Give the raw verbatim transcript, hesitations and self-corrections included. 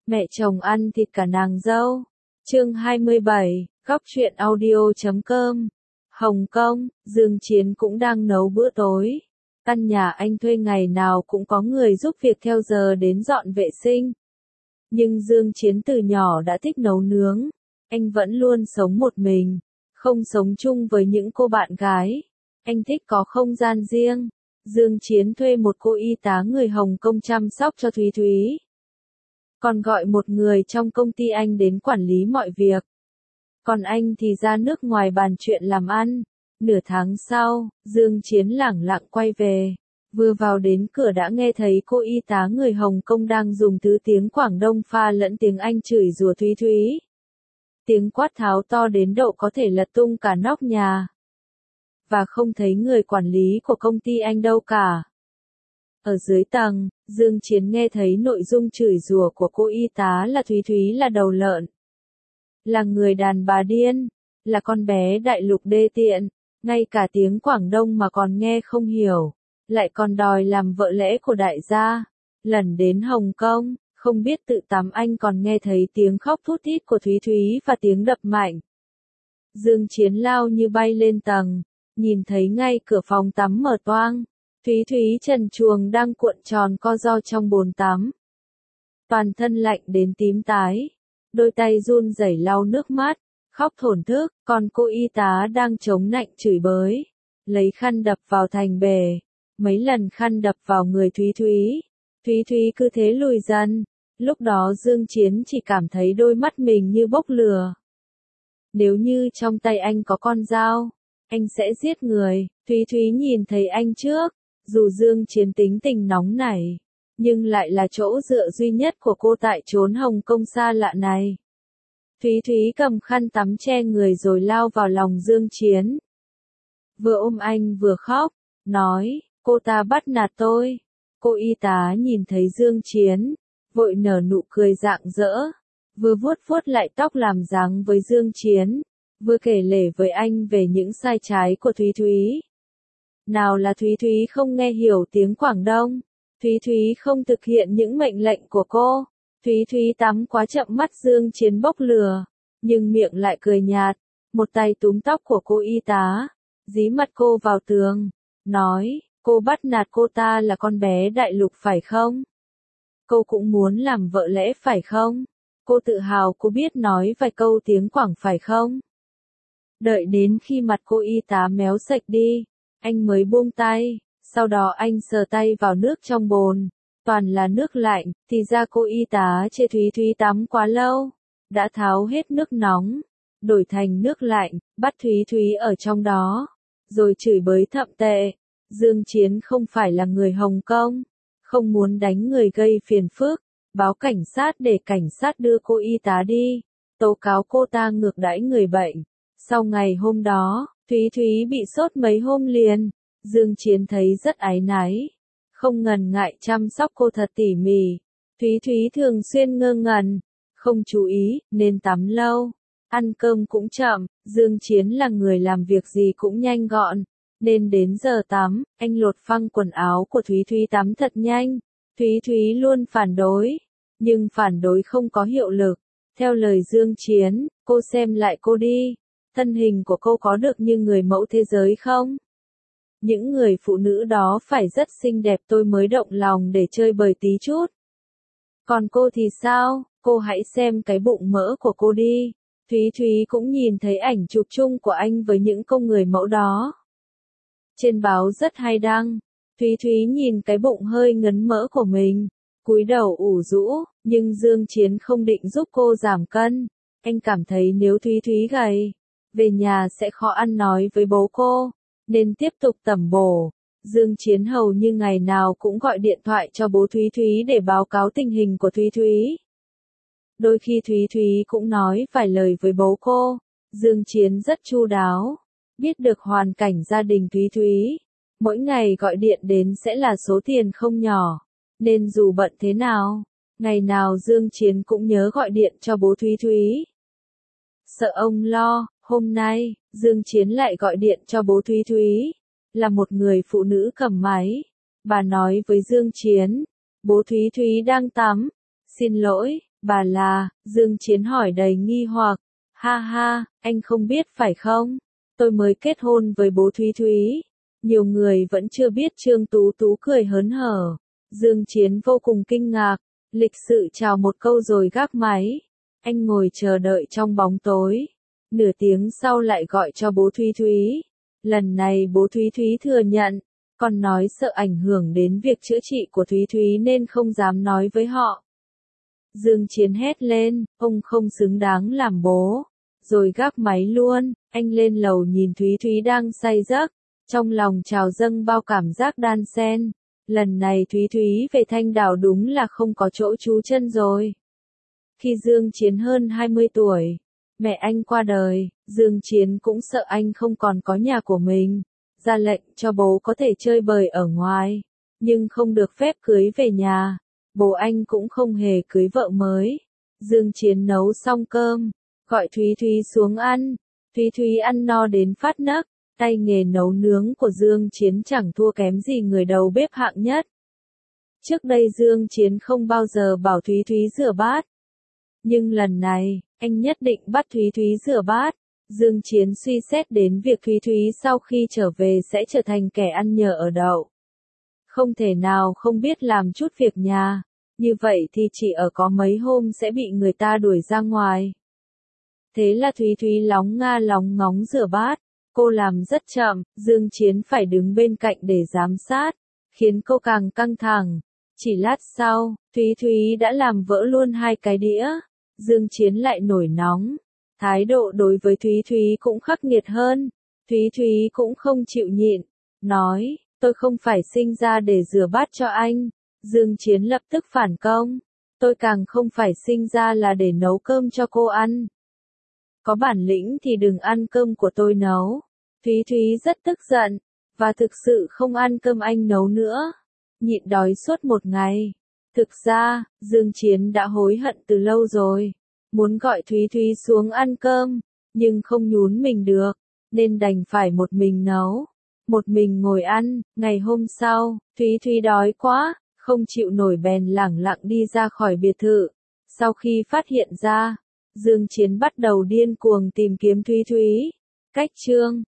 Mẹ chồng ăn thịt cả nàng dâu. Chương hai mươi bảy, góc truyện audio chấm com. Hồng Kông, Dương Chiến cũng đang nấu bữa tối. Căn nhà anh thuê ngày nào cũng có người giúp việc theo giờ đến dọn vệ sinh. Nhưng Dương Chiến từ nhỏ đã thích nấu nướng. Anh vẫn luôn sống một mình, không sống chung với những cô bạn gái. Anh thích có không gian riêng. Dương Chiến thuê một cô y tá người Hồng Kông chăm sóc cho Thúy Thúy. Còn gọi một người trong công ty anh đến quản lý mọi việc. Còn anh thì ra nước ngoài bàn chuyện làm ăn. Nửa tháng sau, Dương Chiến lẳng lặng quay về. Vừa vào đến cửa đã nghe thấy cô y tá người Hồng Kông đang dùng thứ tiếng Quảng Đông pha lẫn tiếng Anh chửi rủa Thúy Thúy. Tiếng quát tháo to đến độ có thể lật tung cả nóc nhà. Và không thấy người quản lý của công ty anh đâu cả. Ở dưới tầng, Dương Chiến nghe thấy nội dung chửi rủa của cô y tá là Thúy Thúy là đầu lợn. Là người đàn bà điên. Là con bé đại lục đê tiện. Ngay cả tiếng Quảng Đông mà còn nghe không hiểu. Lại còn đòi làm vợ lẽ của đại gia. Lần đến Hồng Kông, không biết tự tắm anh còn nghe thấy tiếng khóc thút thít của Thúy Thúy và tiếng đập mạnh. Dương Chiến lao như bay lên tầng. Nhìn thấy ngay cửa phòng tắm mở toang. Thúy Thúy trần truồng đang cuộn tròn co ro trong bồn tắm. Toàn thân lạnh đến tím tái. Đôi tay run rẩy lau nước mắt, khóc thổn thức, còn cô y tá đang chống nạnh chửi bới. Lấy khăn đập vào thành bể. Mấy lần khăn đập vào người Thúy Thúy. Thúy Thúy cứ thế lùi dần. Lúc đó Dương Chiến chỉ cảm thấy đôi mắt mình như bốc lửa. Nếu như trong tay anh có con dao, anh sẽ giết người. Thúy Thúy nhìn thấy anh trước. Dù Dương Chiến tính tình nóng nảy, nhưng lại là chỗ dựa duy nhất của cô tại chốn Hồng Kông xa lạ này. Thúy Thúy cầm khăn tắm che người rồi lao vào lòng Dương Chiến. Vừa ôm anh vừa khóc, nói, cô ta bắt nạt tôi. Cô y tá nhìn thấy Dương Chiến, vội nở nụ cười rạng rỡ, vừa vuốt vuốt lại tóc làm dáng với Dương Chiến, vừa kể lể với anh về những sai trái của Thúy Thúy. Nào là Thúy Thúy không nghe hiểu tiếng Quảng Đông, Thúy Thúy không thực hiện những mệnh lệnh của cô, Thúy Thúy tắm quá chậm mắt Dương Chiến bốc lửa, nhưng miệng lại cười nhạt, một tay túm tóc của cô y tá, dí mặt cô vào tường, nói, cô bắt nạt cô ta là con bé đại lục phải không? Cô cũng muốn làm vợ lẽ phải không? Cô tự hào cô biết nói vài câu tiếng Quảng phải không? Đợi đến khi mặt cô y tá méo sạch đi, anh mới buông tay, sau đó anh sờ tay vào nước trong bồn, toàn là nước lạnh, thì ra cô y tá chê Thúy Thúy tắm quá lâu, đã tháo hết nước nóng, đổi thành nước lạnh, bắt Thúy Thúy ở trong đó, rồi chửi bới thậm tệ. Dương Chiến không phải là người Hồng Kông, không muốn đánh người gây phiền phức, báo cảnh sát để cảnh sát đưa cô y tá đi, tố cáo cô ta ngược đãi người bệnh. Sau ngày hôm đó, Thúy Thúy bị sốt mấy hôm liền, Dương Chiến thấy rất áy náy, không ngần ngại chăm sóc cô thật tỉ mỉ. Thúy Thúy thường xuyên ngơ ngẩn, không chú ý, nên tắm lâu, ăn cơm cũng chậm, Dương Chiến là người làm việc gì cũng nhanh gọn, nên đến giờ tắm, anh lột phăng quần áo của Thúy Thúy tắm thật nhanh. Thúy Thúy luôn phản đối, nhưng phản đối không có hiệu lực. Theo lời Dương Chiến, cô xem lại cô đi. Thân hình của cô có được như người mẫu thế giới không? Những người phụ nữ đó phải rất xinh đẹp tôi mới động lòng để chơi bời tí chút. Còn cô thì sao? Cô hãy xem cái bụng mỡ của cô đi. Thúy Thúy cũng nhìn thấy ảnh chụp chung của anh với những cô người mẫu đó. Trên báo rất hay đăng. Thúy Thúy nhìn cái bụng hơi ngấn mỡ của mình, cúi đầu ủ rũ, nhưng Dương Chiến không định giúp cô giảm cân. Anh cảm thấy nếu Thúy Thúy gầy, về nhà sẽ khó ăn nói với bố cô, nên tiếp tục tẩm bổ. Dương Chiến hầu như ngày nào cũng gọi điện thoại cho bố Thúy Thúy để báo cáo tình hình của Thúy Thúy. Đôi khi Thúy Thúy cũng nói vài lời với bố cô. Dương Chiến rất chu đáo, biết được hoàn cảnh gia đình Thúy Thúy. Mỗi ngày gọi điện đến sẽ là số tiền không nhỏ, nên dù bận thế nào, ngày nào Dương Chiến cũng nhớ gọi điện cho bố Thúy Thúy. Sợ ông lo, hôm nay, Dương Chiến lại gọi điện cho bố Thúy Thúy, là một người phụ nữ cầm máy. Bà nói với Dương Chiến, bố Thúy Thúy đang tắm, xin lỗi, Bà là, Dương Chiến hỏi đầy nghi hoặc. Ha ha, anh không biết phải không? Tôi mới kết hôn với bố Thúy Thúy. Nhiều người vẫn chưa biết Trương Tú Tú cười hớn hở. Dương Chiến vô cùng kinh ngạc, lịch sự chào một câu rồi gác máy. Anh ngồi chờ đợi trong bóng tối. Nửa tiếng sau lại gọi cho bố Thúy Thúy. Lần này bố Thúy Thúy thừa nhận, còn nói sợ ảnh hưởng đến việc chữa trị của Thúy Thúy nên không dám nói với họ. Dương Chiến hét lên, ông không xứng đáng làm bố. Rồi gác máy luôn, anh lên lầu nhìn Thúy Thúy đang say giấc. Trong lòng trào dâng bao cảm giác đan xen. Lần này Thúy Thúy về Thanh Đảo đúng là không có chỗ trú chân rồi. Khi Dương Chiến hơn hai mươi tuổi, mẹ anh qua đời, Dương Chiến cũng sợ anh không còn có nhà của mình. Ra lệnh cho bố có thể chơi bời ở ngoài, nhưng không được phép cưới về nhà. Bố anh cũng không hề cưới vợ mới. Dương Chiến nấu xong cơm, gọi Thúy Thúy xuống ăn. Thúy Thúy ăn no đến phát nấc. Tay nghề nấu nướng của Dương Chiến chẳng thua kém gì người đầu bếp hạng nhất. Trước đây Dương Chiến không bao giờ bảo Thúy Thúy rửa bát. Nhưng lần này, anh nhất định bắt Thúy Thúy rửa bát. Dương Chiến suy xét đến việc Thúy Thúy sau khi trở về sẽ trở thành kẻ ăn nhờ ở đậu. Không thể nào không biết làm chút việc nhà. Như vậy thì chỉ ở có mấy hôm sẽ bị người ta đuổi ra ngoài. Thế là Thúy Thúy lóng nga lóng ngóng rửa bát. Cô làm rất chậm, Dương Chiến phải đứng bên cạnh để giám sát, khiến cô càng căng thẳng. Chỉ lát sau, Thúy Thúy đã làm vỡ luôn hai cái đĩa. Dương Chiến lại nổi nóng. Thái độ đối với Thúy Thúy cũng khắc nghiệt hơn. Thúy Thúy cũng không chịu nhịn. Nói, tôi không phải sinh ra để rửa bát cho anh. Dương Chiến lập tức phản công. Tôi càng không phải sinh ra là để nấu cơm cho cô ăn. Có bản lĩnh thì đừng ăn cơm của tôi nấu. Thúy Thúy rất tức giận, và thực sự không ăn cơm anh nấu nữa. Nhịn đói suốt một ngày. Thực ra, Dương Chiến đã hối hận từ lâu rồi. Muốn gọi Thúy Thúy xuống ăn cơm, nhưng không nhún mình được, nên đành phải một mình nấu. Một mình ngồi ăn, ngày hôm sau, Thúy Thúy đói quá, không chịu nổi bèn lẳng lặng đi ra khỏi biệt thự. Sau khi phát hiện ra, Dương Chiến bắt đầu điên cuồng tìm kiếm Thúy Thúy. Cách chương